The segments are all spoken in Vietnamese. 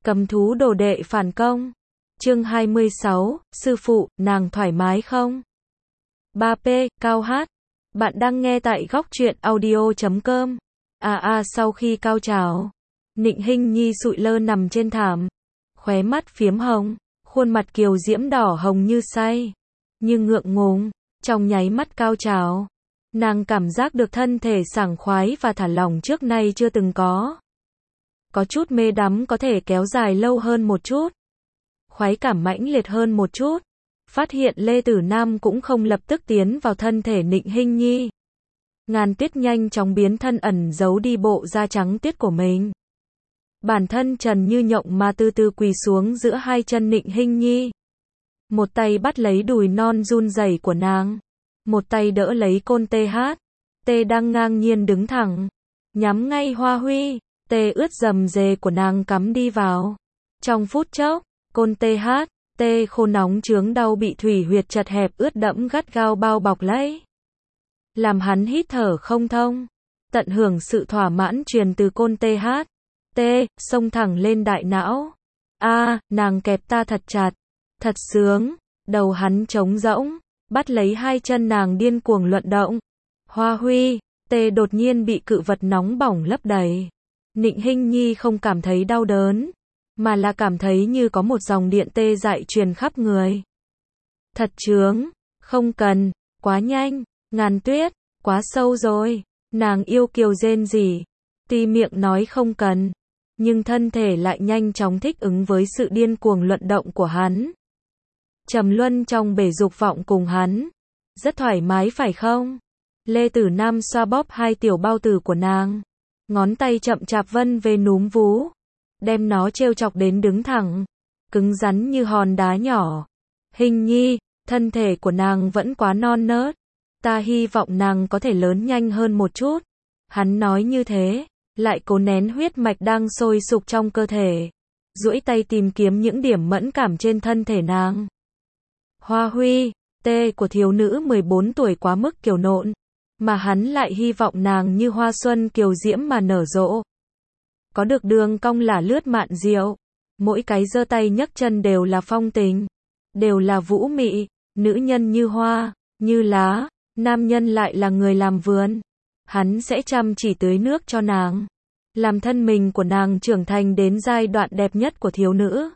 Cầm thú đồ đệ phản công. Chương 26, sư phụ, nàng thoải mái không? 3P, Cao hát. Bạn đang nghe tại góc truyện audio.com. Sau khi cao trào, Nịnh Hinh Nhi sụi lơ nằm trên thảm, khóe mắt phiếm hồng, khuôn mặt kiều diễm đỏ hồng như say, như ngượng ngùng, trong nháy mắt cao trào, nàng cảm giác được thân thể sảng khoái và thả lỏng trước nay chưa từng có. Có chút mê đắm có thể kéo dài lâu hơn một chút, khoái cảm mãnh liệt hơn một chút. Phát hiện Lê Tử Nam cũng không lập tức tiến vào thân thể Nịnh Hinh Nhi. Ngàn Tuyết nhanh chóng biến thân ẩn giấu đi bộ da trắng tiết của mình. Bản thân trần như nhộng mà từ từ quỳ xuống giữa hai chân Nịnh Hinh Nhi. Một tay bắt lấy đùi non run rẩy của nàng, một tay đỡ lấy côn TH. T đang ngang nhiên đứng thẳng, nhắm ngay Hoa Huy. T ướt rầm rề của nàng cắm đi vào. Trong phút chốc, côn TH, T khô nóng chướng đau bị thủy huyệt chật hẹp ướt đẫm gắt gao bao bọc lấy, làm hắn hít thở không thông. Tận hưởng sự thỏa mãn truyền từ côn TH, T xông thẳng lên đại não. Nàng kẹp ta thật chặt, thật sướng. Đầu hắn trống rỗng, bắt lấy hai chân nàng điên cuồng luận động. Hoa Huy, T đột nhiên bị cự vật nóng bỏng lấp đầy. Nịnh Hinh Nhi không cảm thấy đau đớn, mà là cảm thấy như có một dòng điện tê dại truyền khắp người. Thật chướng, không cần, quá nhanh. Ngàn Tuyết, quá sâu rồi. Nàng yêu kiều rên rỉ, tuy miệng nói không cần, nhưng thân thể lại nhanh chóng thích ứng với sự điên cuồng luận động của hắn. Trầm luân trong bể dục vọng cùng hắn. Rất thoải mái phải không? Lê Tử Nam xoa bóp hai tiểu bao tử của nàng, ngón tay chậm chạp vân về núm vú, đem nó trêu chọc đến đứng thẳng, cứng rắn như hòn đá nhỏ. Hình Nhi, thân thể của nàng vẫn quá non nớt, ta hy vọng nàng có thể lớn nhanh hơn một chút. Hắn nói như thế, lại cố nén huyết mạch đang sôi sục trong cơ thể, duỗi tay tìm kiếm những điểm mẫn cảm trên thân thể nàng. Hoa Huy, T của thiếu nữ 14 tuổi quá mức kiều nộn, mà hắn lại hy vọng nàng như hoa xuân kiều diễm mà nở rộ. Có được đường cong là lướt mạn diệu, mỗi cái giơ tay nhấc chân đều là phong tình, đều là vũ mị. Nữ nhân như hoa, như lá, nam nhân lại là người làm vườn. Hắn sẽ chăm chỉ tưới nước cho nàng, làm thân mình của nàng trưởng thành đến giai đoạn đẹp nhất của thiếu nữ.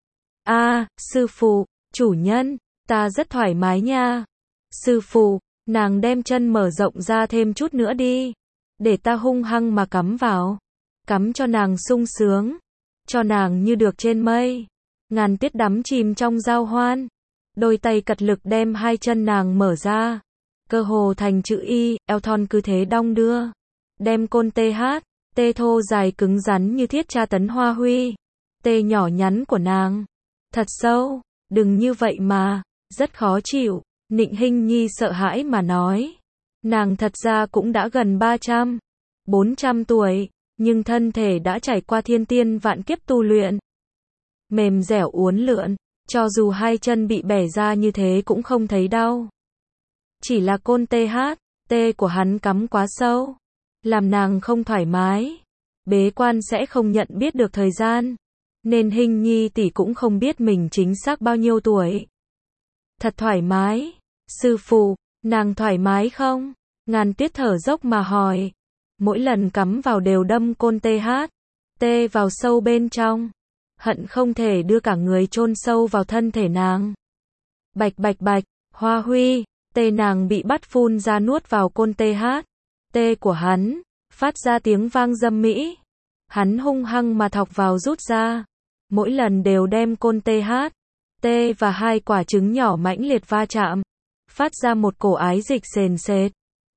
Sư phụ, chủ nhân, ta rất thoải mái nha. Sư phụ, nàng đem chân mở rộng ra thêm chút nữa đi, để ta hung hăng mà cắm vào, cắm cho nàng sung sướng, cho nàng như được trên mây. Ngàn Tuyết đắm chìm trong giao hoan, đôi tay cật lực đem hai chân nàng mở ra, cơ hồ thành chữ Y, eo thon cứ thế đong đưa, đem côn TH, T thô dài cứng rắn như thiết tra tấn Hoa Huy, T nhỏ nhắn của nàng. Thật sâu, đừng như vậy mà, rất khó chịu. Nịnh Hinh Nhi sợ hãi mà nói. Nàng thật ra cũng đã gần 300, 400 tuổi, nhưng thân thể đã trải qua thiên tiên vạn kiếp tu luyện. Mềm dẻo uốn lượn, cho dù hai chân bị bẻ ra như thế cũng không thấy đau. Chỉ là côn TH, T của hắn cắm quá sâu, làm nàng không thoải mái. Bế quan sẽ không nhận biết được thời gian, nên Hinh Nhi tỷ cũng không biết mình chính xác bao nhiêu tuổi. Thật thoải mái. Sư phụ, nàng thoải mái không? Ngàn Tuyết thở dốc mà hỏi. Mỗi lần cắm vào đều đâm côn TH, T vào sâu bên trong, hận không thể đưa cả người chôn sâu vào thân thể nàng. Bạch bạch bạch, Hoa Huy, T nàng bị bắt phun ra nuốt vào côn TH, T của hắn, phát ra tiếng vang dâm mỹ. Hắn hung hăng mà thọc vào rút ra, mỗi lần đều đem côn TH, T và hai quả trứng nhỏ mãnh liệt va chạm, phát ra một cổ ái dịch sền sệt.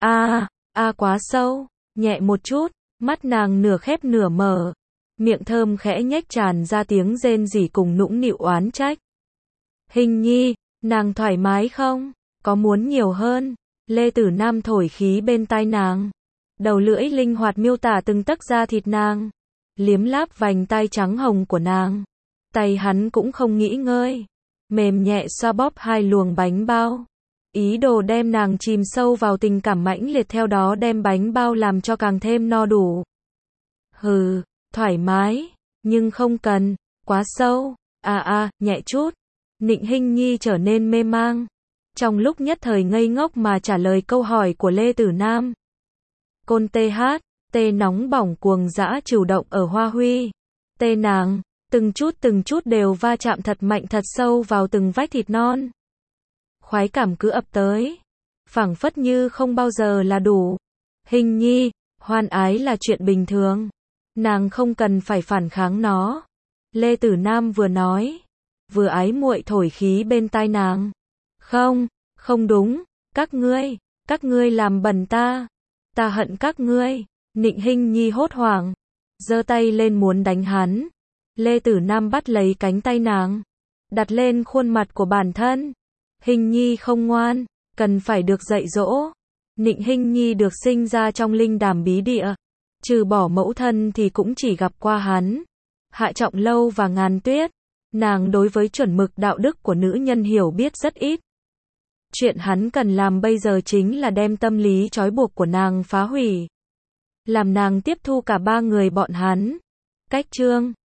Quá sâu, nhẹ một chút. Mắt nàng nửa khép nửa mở, miệng thơm khẽ nhếch tràn ra tiếng rên rỉ cùng nũng nịu oán trách. Hình Nhi, nàng thoải mái không? Có muốn nhiều hơn? Lê Tử Nam thổi khí bên tai nàng, đầu lưỡi linh hoạt miêu tả từng tấc da thịt nàng, liếm láp vành tai trắng hồng của nàng. Tay hắn cũng không nghĩ ngơi, mềm nhẹ xoa bóp hai luồng bánh bao, ý đồ đem nàng chìm sâu vào tình cảm mãnh liệt, theo đó đem bánh bao làm cho càng thêm no đủ. Thoải mái, nhưng không cần, quá sâu. Nhẹ chút. Nịnh Hinh Nhi trở nên mê mang. Trong lúc nhất thời ngây ngốc mà trả lời câu hỏi của Lê Tử Nam. Côn tê nóng bỏng cuồng dã trừu động ở Hoa Huy. Tê nàng, từng chút đều va chạm thật mạnh thật sâu vào từng vách thịt non. Khoái cảm cứ ập tới. Phảng phất như không bao giờ là đủ. Hình Nhi, hoan ái là chuyện bình thường. Nàng không cần phải phản kháng nó. Lê Tử Nam vừa nói, vừa ái muội thổi khí bên tai nàng. Không đúng, các ngươi làm bẩn ta. Ta hận các ngươi. Nịnh Hinh Nhi hốt hoảng, giơ tay lên muốn đánh hắn. Lê Tử Nam bắt lấy cánh tay nàng, đặt lên khuôn mặt của bản thân. Hinh Nhi không ngoan, cần phải được dạy dỗ. Nịnh Hinh Nhi được sinh ra trong linh đàm bí địa, trừ bỏ mẫu thân thì cũng chỉ gặp qua hắn, Hạ Trọng Lâu và Ngàn Tuyết. Nàng đối với chuẩn mực đạo đức của nữ nhân hiểu biết rất ít. Chuyện hắn cần làm bây giờ chính là đem tâm lý trói buộc của nàng phá hủy, làm nàng tiếp thu cả ba người bọn hắn. Cách chương